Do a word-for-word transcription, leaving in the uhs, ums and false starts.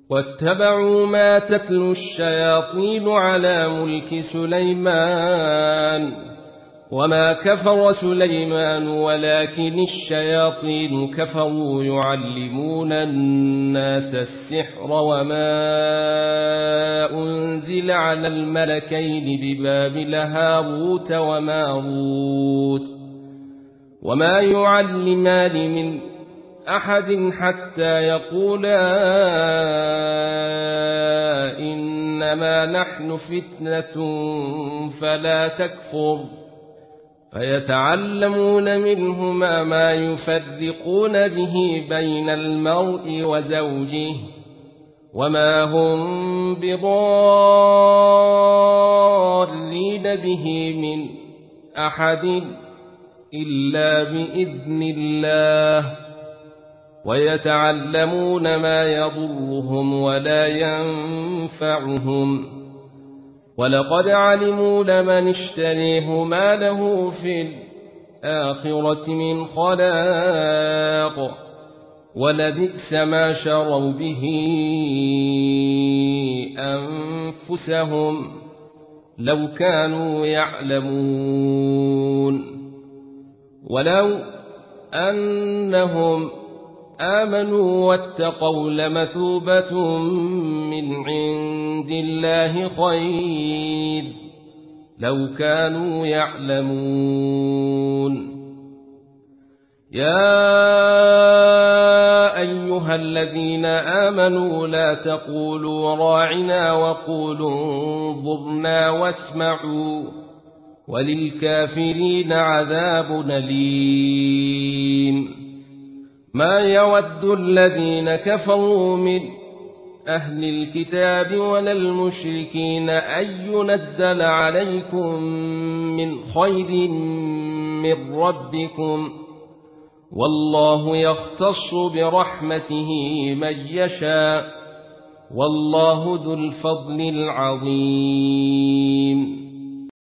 واتبعوا ما تتلو الشياطين على ملك سليمان وما كفر سليمان ولكن الشياطين كفروا يعلمون الناس السحر وما أنزل على الملكين ببابل هاروت وماروت وما يعلمان من أحد حتى يقولا إنما نحن فتنة فلا تكفر فيتعلمون منهما ما يفرقون به بين المرء وزوجه وما هم بضارين به من أحد إلا بإذن الله ويتعلمون ما يضرهم ولا ينفعهم ولقد علموا لمن اشتريه ما له في الآخرة من خلاق ولبئس ما شروا به أنفسهم لو كانوا يعلمون ولو أنهم آمنوا واتقوا لمثوبة من عند الله خير لو كانوا يعلمون يا أيها الذين آمنوا لا تقولوا راعنا وقولوا انظرنا واسمعوا وللكافرين عذاب أليم ما يود الذين كفروا من أهل الكتاب ولا المشركين أن ينزل عليكم من خير من ربكم والله يختص برحمته من يشاء والله ذو الفضل العظيم